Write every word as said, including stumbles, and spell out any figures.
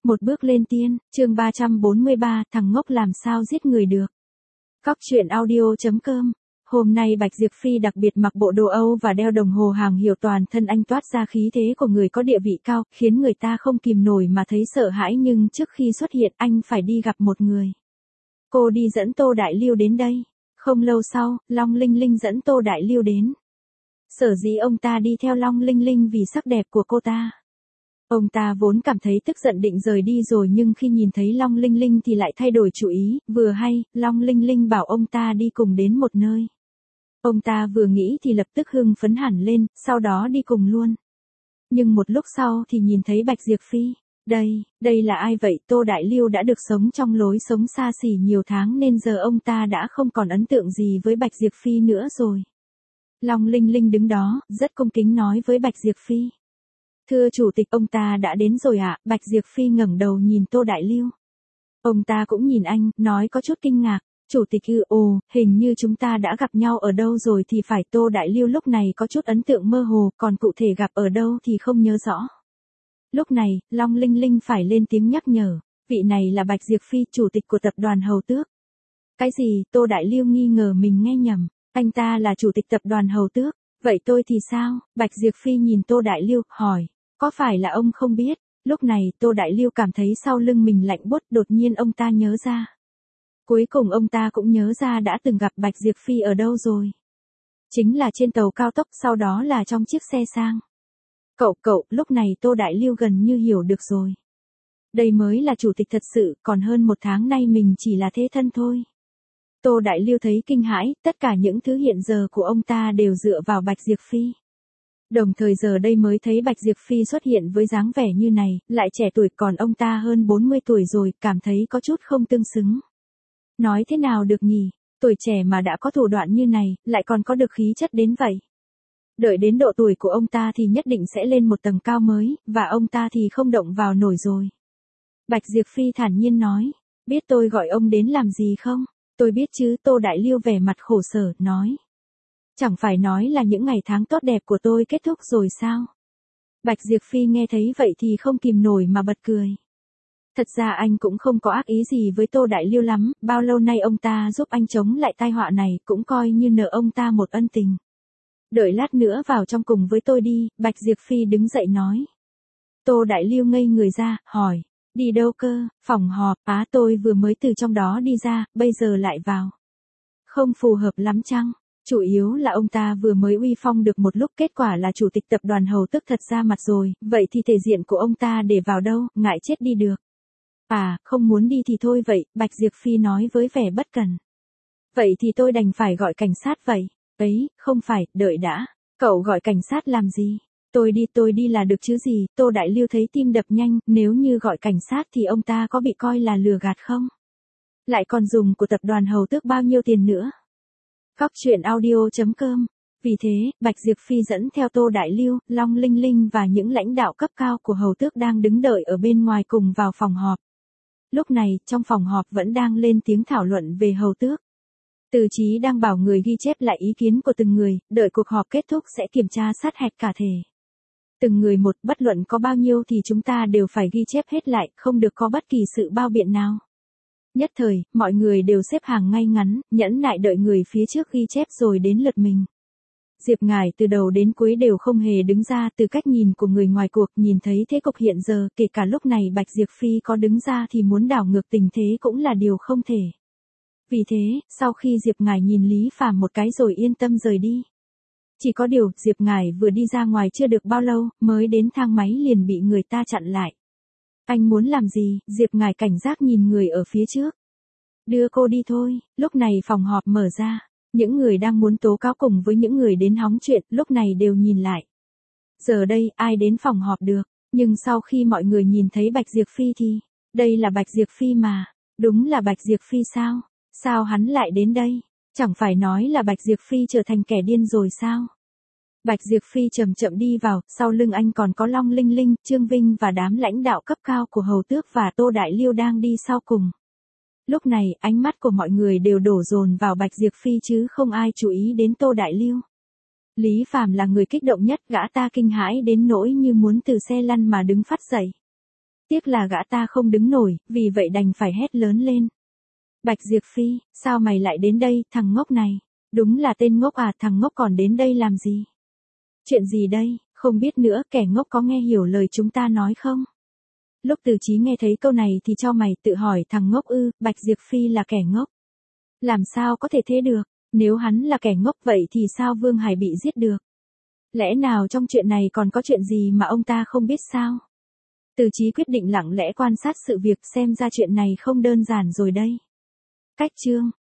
Một bước lên tiên, chương ba trăm bốn mươi ba, thằng ngốc làm sao giết người được. Cóc truyện audio.com. Hôm nay Bạch Diệp Phi đặc biệt mặc bộ đồ Âu và đeo đồng hồ hàng hiệu, toàn thân anh toát ra khí thế của người có địa vị cao, khiến người ta không kìm nổi mà thấy sợ hãi, nhưng trước khi xuất hiện anh phải đi gặp một người. Cô đi dẫn Tô Đại Lưu đến đây. Không lâu sau, Long Linh Linh dẫn Tô Đại Lưu đến. Sở dĩ ông ta đi theo Long Linh Linh vì sắc đẹp của cô ta. Ông ta vốn cảm thấy tức giận định rời đi rồi, nhưng khi nhìn thấy Long Linh Linh thì lại thay đổi chủ ý, vừa hay, Long Linh Linh bảo ông ta đi cùng đến một nơi. Ông ta vừa nghĩ thì lập tức hưng phấn hẳn lên, sau đó đi cùng luôn. Nhưng một lúc sau thì nhìn thấy Bạch Diệp Phi. Đây, đây là ai vậy? Tô Đại Lưu đã được sống trong lối sống xa xỉ nhiều tháng nên giờ ông ta đã không còn ấn tượng gì với Bạch Diệp Phi nữa rồi. Long Linh Linh đứng đó, rất cung kính nói với Bạch Diệp Phi. Thưa chủ tịch, ông ta đã đến rồi ạ. Bạch Diệp Phi ngẩng đầu nhìn Tô Đại Lưu. Ông ta cũng nhìn anh, nói có chút kinh ngạc. Chủ tịch ư? Ồ, hình như chúng ta đã gặp nhau ở đâu rồi thì phải. Tô Đại Lưu lúc này có chút ấn tượng mơ hồ, còn cụ thể gặp ở đâu thì không nhớ rõ. Lúc này, Long Linh Linh phải lên tiếng nhắc nhở. Vị này là Bạch Diệp Phi, chủ tịch của tập đoàn Hầu Tước. Cái gì? Tô Đại Lưu nghi ngờ mình nghe nhầm. Anh ta là chủ tịch tập đoàn Hầu Tước. Vậy tôi thì sao? Bạch Diệp Phi nhìn Tô Đại Lưu, hỏi. Có phải là ông không biết? Lúc này, Tô Đại Lưu cảm thấy sau lưng mình lạnh buốt, đột nhiên ông ta nhớ ra. Cuối cùng ông ta cũng nhớ ra đã từng gặp Bạch Diệp Phi ở đâu rồi. Chính là trên tàu cao tốc, sau đó là trong chiếc xe sang. Cậu, cậu, lúc này Tô Đại Lưu gần như hiểu được rồi. Đây mới là chủ tịch thật sự, còn hơn một tháng nay mình chỉ là thế thân thôi. Tô Đại Lưu thấy kinh hãi, tất cả những thứ hiện giờ của ông ta đều dựa vào Bạch Diệp Phi. Đồng thời giờ đây mới thấy Bạch Diệp Phi xuất hiện với dáng vẻ như này, lại trẻ tuổi, còn ông ta hơn bốn mươi tuổi rồi, cảm thấy có chút không tương xứng. Nói thế nào được nhỉ, tuổi trẻ mà đã có thủ đoạn như này, lại còn có được khí chất đến vậy. Đợi đến độ tuổi của ông ta thì nhất định sẽ lên một tầng cao mới, và ông ta thì không động vào nổi rồi. Bạch Diệp Phi thản nhiên nói, biết tôi gọi ông đến làm gì không? Tôi biết chứ. Tô Đại Lưu vẻ mặt khổ sở, nói. Chẳng phải nói là những ngày tháng tốt đẹp của tôi kết thúc rồi sao? Bạch Diệp Phi nghe thấy vậy thì không kìm nổi mà bật cười. Thật ra anh cũng không có ác ý gì với Tô Đại Lưu lắm, bao lâu nay ông ta giúp anh chống lại tai họa này, cũng coi như nợ ông ta một ân tình. Đợi lát nữa vào trong cùng với tôi đi. Bạch Diệp Phi đứng dậy nói. Tô Đại Lưu ngây người ra, hỏi. Đi đâu cơ? Phòng họp. Á, tôi vừa mới từ trong đó đi ra, bây giờ lại vào. Không phù hợp lắm chăng? Chủ yếu là ông ta vừa mới uy phong được một lúc, kết quả là chủ tịch tập đoàn Hầu Tước thật ra mặt rồi, vậy thì thể diện của ông ta để vào đâu, ngại chết đi được. À, không muốn đi thì thôi vậy, Bạch Diệp Phi nói với vẻ bất cần. Vậy thì tôi đành phải gọi cảnh sát vậy. Ấy, không phải, đợi đã. Cậu gọi cảnh sát làm gì? Tôi đi, tôi đi là được chứ gì? Tô Đại Lưu thấy tim đập nhanh, nếu như gọi cảnh sát thì ông ta có bị coi là lừa gạt không? Lại còn dùng của tập đoàn Hầu Tước bao nhiêu tiền nữa? Cóc truyện audio.com. Vì thế, Bạch Diệp Phi dẫn theo Tô Đại Lưu, Long Linh Linh và những lãnh đạo cấp cao của Hầu Tước đang đứng đợi ở bên ngoài cùng vào phòng họp. Lúc này, trong phòng họp vẫn đang lên tiếng thảo luận về Hầu Tước. Từ Chí đang bảo người ghi chép lại ý kiến của từng người, đợi cuộc họp kết thúc sẽ kiểm tra sát hạch cả thể. Từng người một, bất luận có bao nhiêu thì chúng ta đều phải ghi chép hết lại, không được có bất kỳ sự bao biện nào. Nhất thời, mọi người đều xếp hàng ngay ngắn, nhẫn nại đợi người phía trước ghi chép rồi đến lượt mình. Diệp Ngải từ đầu đến cuối đều không hề đứng ra, từ cách nhìn của người ngoài cuộc nhìn thấy thế cục hiện giờ, kể cả lúc này Bạch Diệp Phi có đứng ra thì muốn đảo ngược tình thế cũng là điều không thể. Vì thế, sau khi Diệp Ngải nhìn Lý Phàm một cái rồi yên tâm rời đi. Chỉ có điều, Diệp Ngải vừa đi ra ngoài chưa được bao lâu, mới đến thang máy liền bị người ta chặn lại. Anh muốn làm gì? Diệp Ngải cảnh giác nhìn người ở phía trước. Đưa cô đi thôi. Lúc này phòng họp mở ra. Những người đang muốn tố cáo cùng với những người đến hóng chuyện, lúc này đều nhìn lại. Giờ đây, ai đến phòng họp được? Nhưng sau khi mọi người nhìn thấy Bạch Diệp Phi thì, đây là Bạch Diệp Phi mà. Đúng là Bạch Diệp Phi sao? Sao hắn lại đến đây? Chẳng phải nói là Bạch Diệp Phi trở thành kẻ điên rồi sao? Bạch Diệp Phi chậm chậm đi vào, sau lưng anh còn có Long Linh Linh, Trương Vinh và đám lãnh đạo cấp cao của Hầu Tước và Tô Đại Lưu đang đi sau cùng. Lúc này, ánh mắt của mọi người đều đổ dồn vào Bạch Diệp Phi chứ không ai chú ý đến Tô Đại Lưu. Lý Phàm là người kích động nhất, gã ta kinh hãi đến nỗi như muốn từ xe lăn mà đứng phát dậy. Tiếc là gã ta không đứng nổi, vì vậy đành phải hét lớn lên. Bạch Diệp Phi, sao mày lại đến đây, thằng ngốc này? Đúng là tên ngốc à, thằng ngốc còn đến đây làm gì? Chuyện gì đây, không biết nữa, kẻ ngốc có nghe hiểu lời chúng ta nói không? Lúc Từ Chí nghe thấy câu này thì cho mày tự hỏi, thằng ngốc ư, Bạch Diệp Phi là kẻ ngốc. Làm sao có thể thế được, nếu hắn là kẻ ngốc vậy thì sao Vương Hải bị giết được? Lẽ nào trong chuyện này còn có chuyện gì mà ông ta không biết sao? Từ Chí quyết định lặng lẽ quan sát sự việc, xem ra chuyện này không đơn giản rồi đây. Cách chương